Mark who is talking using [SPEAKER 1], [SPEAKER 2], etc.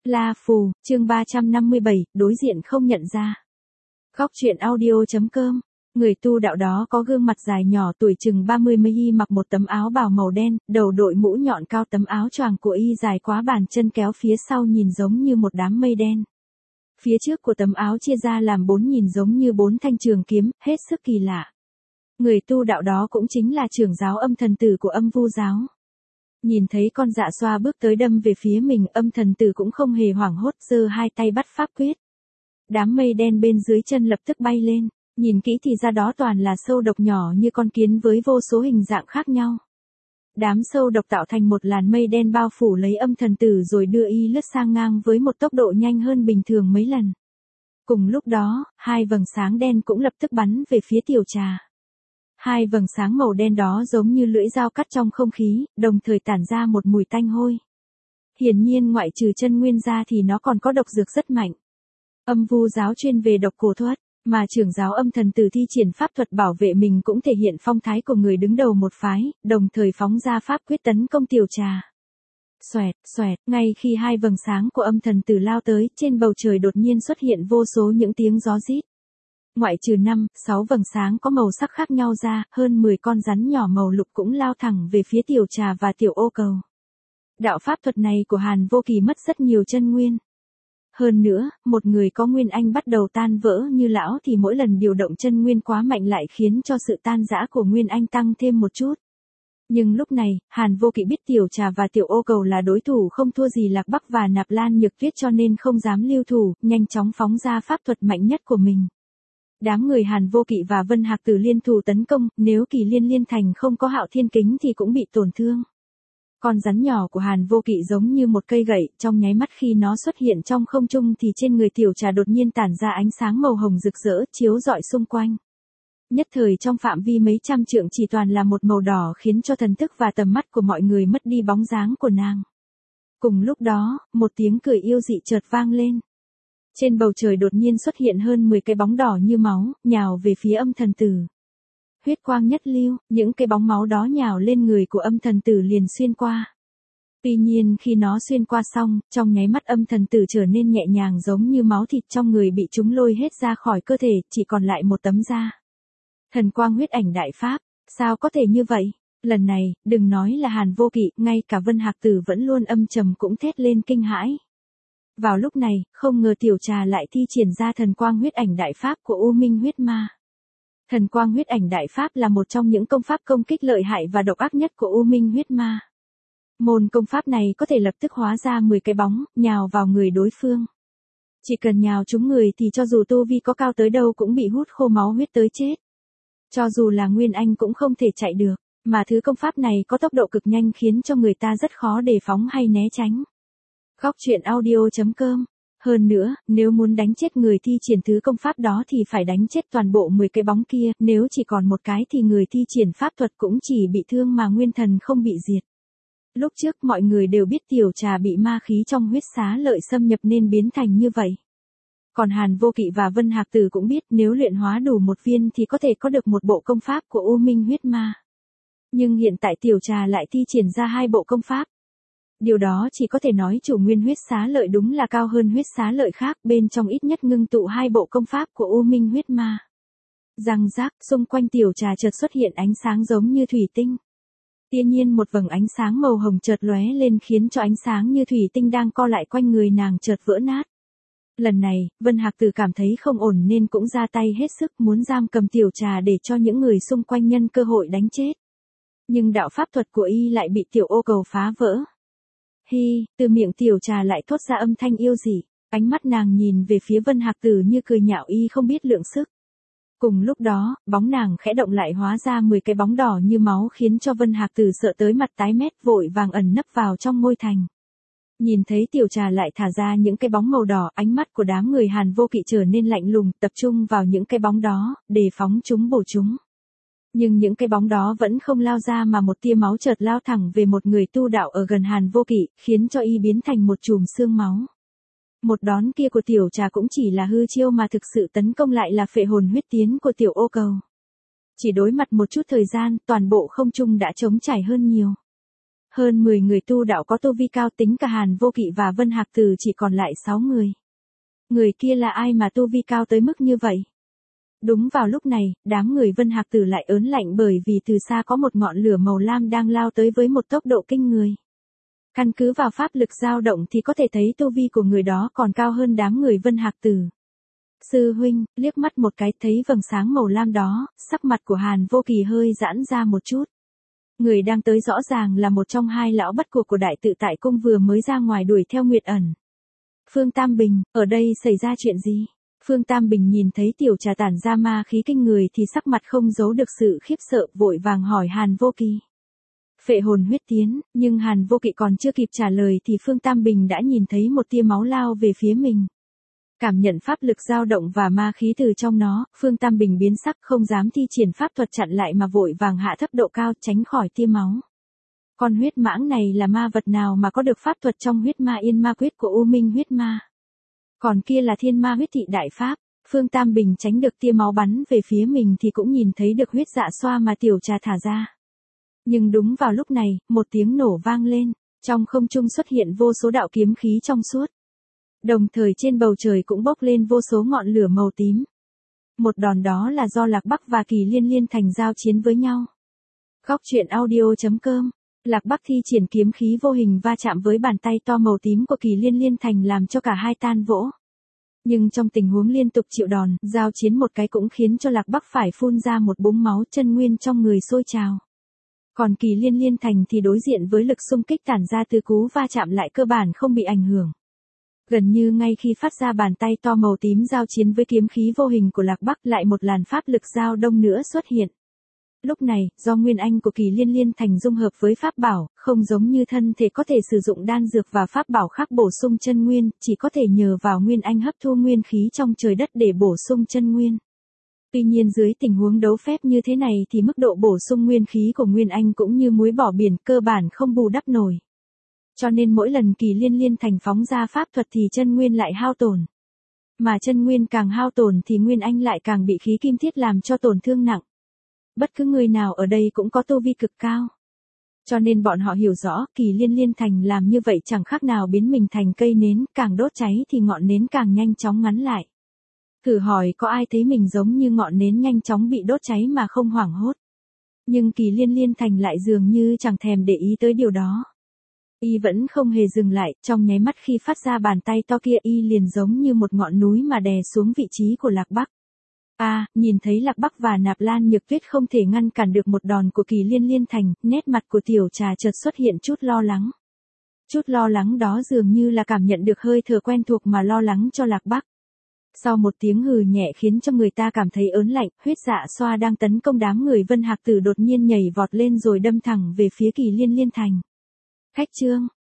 [SPEAKER 1] La Phù, chương 357, đối diện không nhận ra. Góc truyện audio.com. Người tu đạo đó có gương mặt dài nhỏ tuổi chừng 30 mấy, y mặc một tấm áo bào màu đen, đầu đội mũ nhọn cao, tấm áo choàng của y dài quá bàn chân kéo phía sau nhìn giống như một đám mây đen. Phía trước của tấm áo chia ra làm 4 nhìn giống như 4 thanh trường kiếm, hết sức kỳ lạ. Người tu đạo đó cũng chính là trưởng giáo Âm Thần Tử của Âm Vu giáo. Nhìn thấy con dạ xoa bước tới đâm về phía mình, Âm Thần Tử cũng không hề hoảng hốt, giơ hai tay bắt pháp quyết. Đám mây đen bên dưới chân lập tức bay lên, nhìn kỹ thì ra đó toàn là sâu độc nhỏ như con kiến với vô số hình dạng khác nhau. Đám sâu độc tạo thành một làn mây đen bao phủ lấy Âm Thần Tử rồi đưa y lướt sang ngang với một tốc độ nhanh hơn bình thường mấy lần. Cùng lúc đó, hai vầng sáng đen cũng lập tức bắn về phía Tiểu Trà. Hai vầng sáng màu đen đó giống như lưỡi dao cắt trong không khí, đồng thời tản ra một mùi tanh hôi. Hiển nhiên ngoại trừ chân nguyên ra thì nó còn có độc dược rất mạnh. Âm Vu giáo chuyên về độc cổ thuật, mà trưởng giáo Âm Thần Tử thi triển pháp thuật bảo vệ mình cũng thể hiện phong thái của người đứng đầu một phái, đồng thời phóng ra pháp quyết tấn công Tiểu Trà. Xoẹt, xoẹt, ngay khi hai vầng sáng của Âm Thần Tử lao tới, trên bầu trời đột nhiên xuất hiện vô số những tiếng gió rít. Ngoại trừ 5, 6 vầng sáng có màu sắc khác nhau ra, hơn 10 con rắn nhỏ màu lục cũng lao thẳng về phía Tiểu Trà và Tiểu Ô Cầu. Đạo pháp thuật này của Hàn Vô Kỳ mất rất nhiều chân nguyên. Hơn nữa, một người có nguyên anh bắt đầu tan vỡ như lão thì mỗi lần điều động chân nguyên quá mạnh lại khiến cho sự tan rã của nguyên anh tăng thêm một chút. Nhưng lúc này, Hàn Vô Kỵ biết Tiểu Trà và Tiểu Ô Cầu là đối thủ không thua gì Lạc Bắc và Nạp Lan Nhược Tuyết, cho nên không dám lưu thủ, nhanh chóng phóng ra pháp thuật mạnh nhất của mình. Đám người Hàn Vô Kỵ và Vân Hạc Tử liên thủ tấn công, nếu Kỳ Liên Thành không có Hạo Thiên Kính thì cũng bị tổn thương. Con rắn nhỏ của Hàn Vô Kỵ giống như một cây gậy, trong nháy mắt khi nó xuất hiện trong không trung thì trên người Tiểu Trà đột nhiên tản ra ánh sáng màu hồng rực rỡ, chiếu rọi xung quanh. Nhất thời trong phạm vi mấy trăm trượng chỉ toàn là một màu đỏ, khiến cho thần thức và tầm mắt của mọi người mất đi bóng dáng của nàng. Cùng lúc đó, một tiếng cười yêu dị chợt vang lên. Trên bầu trời đột nhiên xuất hiện hơn 10 cái bóng đỏ như máu, nhào về phía Âm Thần Tử. Huyết quang nhất lưu, những cái bóng máu đó nhào lên người của Âm Thần Tử liền xuyên qua. Tuy nhiên khi nó xuyên qua xong, trong nháy mắt Âm Thần Tử trở nên nhẹ nhàng giống như máu thịt trong người bị chúng lôi hết ra khỏi cơ thể, chỉ còn lại một tấm da. Thần quang huyết ảnh đại pháp, sao có thể như vậy? Lần này, đừng nói là Hàn Vô Kỵ, ngay cả Vân Hạc Tử vẫn luôn âm trầm cũng thét lên kinh hãi. Vào lúc này, không ngờ Tiểu Trà lại thi triển ra thần quang huyết ảnh đại pháp của U Minh huyết ma. Thần quang huyết ảnh đại pháp là một trong những công pháp công kích lợi hại và độc ác nhất của U Minh huyết ma. Môn công pháp này có thể lập tức hóa ra 10 cái bóng, nhào vào người đối phương. Chỉ cần nhào trúng người thì cho dù tu vi có cao tới đâu cũng bị hút khô máu huyết tới chết. Cho dù là Nguyên Anh cũng không thể chạy được, mà thứ công pháp này có tốc độ cực nhanh khiến cho người ta rất khó đề phóng hay né tránh. Góc truyện audio.com. Hơn nữa, nếu muốn đánh chết người thi triển thứ công pháp đó thì phải đánh chết toàn bộ 10 cái bóng kia, nếu chỉ còn một cái thì người thi triển pháp thuật cũng chỉ bị thương mà nguyên thần không bị diệt. Lúc trước mọi người đều biết Tiểu Trà bị ma khí trong huyết xá lợi xâm nhập nên biến thành như vậy. Còn Hàn Vô Kỵ và Vân Hạc Tử cũng biết nếu luyện hóa đủ một viên thì có thể có được một bộ công pháp của U Minh huyết ma. Nhưng hiện tại Tiểu Trà lại thi triển ra 2 bộ công pháp. Điều đó chỉ có thể nói chủ nguyên huyết xá lợi đúng là cao hơn huyết xá lợi khác, bên trong ít nhất ngưng tụ 2 bộ công pháp của U Minh huyết ma. Răng rác, xung quanh Tiểu Trà chợt xuất hiện ánh sáng giống như thủy tinh. Tuy nhiên một vầng ánh sáng màu hồng chợt lóe lên khiến cho ánh sáng như thủy tinh đang co lại quanh người nàng chợt vỡ nát. Lần này, Vân Hạc Tử cảm thấy không ổn nên cũng ra tay hết sức muốn giam cầm Tiểu Trà để cho những người xung quanh nhân cơ hội đánh chết. Nhưng đạo pháp thuật của y lại bị Tiểu Ô Cầu phá vỡ. Hi, từ miệng Tiểu Trà lại thốt ra âm thanh yêu dị, ánh mắt nàng nhìn về phía Vân Hạc Tử như cười nhạo y không biết lượng sức. Cùng lúc đó, bóng nàng khẽ động lại hóa ra 10 cái bóng đỏ như máu khiến cho Vân Hạc Tử sợ tới mặt tái mét, vội vàng ẩn nấp vào trong ngôi thành. Nhìn thấy Tiểu Trà lại thả ra những cái bóng màu đỏ, ánh mắt của đám người Hàn Vô Kỵ trở nên lạnh lùng, tập trung vào những cái bóng đó, đề phóng chúng bổ chúng. Nhưng những cái bóng đó vẫn không lao ra mà một tia máu chợt lao thẳng về một người tu đạo ở gần Hàn Vô Kỵ, khiến cho y biến thành một chùm xương máu. Một đón kia của Tiểu Trà cũng chỉ là hư chiêu mà thực sự tấn công lại là phệ hồn huyết tiến của Tiểu Ô Cầu. Chỉ đối mặt một chút thời gian, toàn bộ không trung đã trống trải hơn nhiều. Hơn 10 người tu đạo có tu vi cao, tính cả Hàn Vô Kỵ và Vân Hạc Tử chỉ còn lại 6 người. Người kia là ai mà tu vi cao tới mức như vậy? Đúng vào lúc này, đám người Vân Hạc Tử lại ớn lạnh bởi vì từ xa có một ngọn lửa màu lam đang lao tới với một tốc độ kinh người. Căn cứ vào pháp lực dao động thì có thể thấy tu vi của người đó còn cao hơn đám người Vân Hạc Tử. Sư huynh, liếc mắt một cái thấy vầng sáng màu lam đó, sắc mặt của Hàn Vô Kỳ hơi giãn ra một chút. Người đang tới rõ ràng là một trong hai lão bắt cuộc của Đại Tự Tại Cung vừa mới ra ngoài đuổi theo Nguyệt Ẩn. Phương Tam Bình, ở đây xảy ra chuyện gì? Phương Tam Bình nhìn thấy tiểu trà tản ra ma khí kinh người thì sắc mặt không giấu được sự khiếp sợ, vội vàng hỏi Hàn Vô Kỳ. Phệ hồn huyết tiến, nhưng Hàn Vô Kỵ còn chưa kịp trả lời thì Phương Tam Bình đã nhìn thấy một tia máu lao về phía mình. Cảm nhận pháp lực dao động và ma khí từ trong nó, Phương Tam Bình biến sắc không dám thi triển pháp thuật chặn lại mà vội vàng hạ thấp độ cao tránh khỏi tia máu. Con huyết mãng này là ma vật nào mà có được pháp thuật trong huyết ma yên ma quyết của U Minh huyết ma? Còn kia là thiên ma huyết thị đại pháp. Phương Tam Bình tránh được tia máu bắn về phía mình thì cũng nhìn thấy được huyết dạ xoa mà tiểu trà thả ra. Nhưng đúng vào lúc này, một tiếng nổ vang lên, trong không trung xuất hiện vô số đạo kiếm khí trong suốt. Đồng thời trên bầu trời cũng bốc lên vô số ngọn lửa màu tím. Một đòn đó là do Lạc Bắc và Kỳ Liên Liên Thành giao chiến với nhau. Góc truyện audio.com. Lạc Bắc thi triển kiếm khí vô hình va chạm với bàn tay to màu tím của Kỳ Liên Liên Thành làm cho cả hai tan vỡ. Nhưng trong tình huống liên tục chịu đòn, giao chiến một cái cũng khiến cho Lạc Bắc phải phun ra một búng máu, chân nguyên trong người sôi trào. Còn Kỳ Liên Liên Thành thì đối diện với lực xung kích tản ra từ cú va chạm lại cơ bản không bị ảnh hưởng. Gần như ngay khi phát ra bàn tay to màu tím giao chiến với kiếm khí vô hình của Lạc Bắc, lại một làn pháp lực giao đông nữa xuất hiện. Lúc này, do nguyên anh của Kỳ Liên Liên Thành dung hợp với pháp bảo, không giống như thân thể có thể sử dụng đan dược và pháp bảo khác bổ sung chân nguyên, chỉ có thể nhờ vào nguyên anh hấp thu nguyên khí trong trời đất để bổ sung chân nguyên. Tuy nhiên dưới tình huống đấu phép như thế này thì mức độ bổ sung nguyên khí của nguyên anh cũng như muối bỏ biển, cơ bản không bù đắp nổi. Cho nên mỗi lần Kỳ Liên Liên Thành phóng ra pháp thuật thì chân nguyên lại hao tổn. Mà chân nguyên càng hao tổn thì nguyên anh lại càng bị khí kim thiết làm cho tổn thương nặng. Bất cứ người nào ở đây cũng có tu vi cực cao. Cho nên bọn họ hiểu rõ, Kỳ Liên Liên Thành làm như vậy chẳng khác nào biến mình thành cây nến, càng đốt cháy thì ngọn nến càng nhanh chóng ngắn lại. Thử hỏi có ai thấy mình giống như ngọn nến nhanh chóng bị đốt cháy mà không hoảng hốt. Nhưng Kỳ Liên Liên Thành lại dường như chẳng thèm để ý tới điều đó. Y vẫn không hề dừng lại, trong nháy mắt khi phát ra bàn tay to kia y liền giống như một ngọn núi mà đè xuống vị trí của Lạc Bắc. Nhìn thấy Lạc Bắc và Nạp Lan Nhược Tuyết không thể ngăn cản được một đòn của Kỳ Liên Liên Thành, nét mặt của tiểu trà chợt xuất hiện chút lo lắng. Chút lo lắng đó dường như là cảm nhận được hơi thở quen thuộc mà lo lắng cho Lạc Bắc. Sau một tiếng hừ nhẹ khiến cho người ta cảm thấy ớn lạnh, huyết dạ xoa đang tấn công đám người Vân Hạc Tử đột nhiên nhảy vọt lên rồi đâm thẳng về phía Kỳ Liên Liên Thành. Khách trương,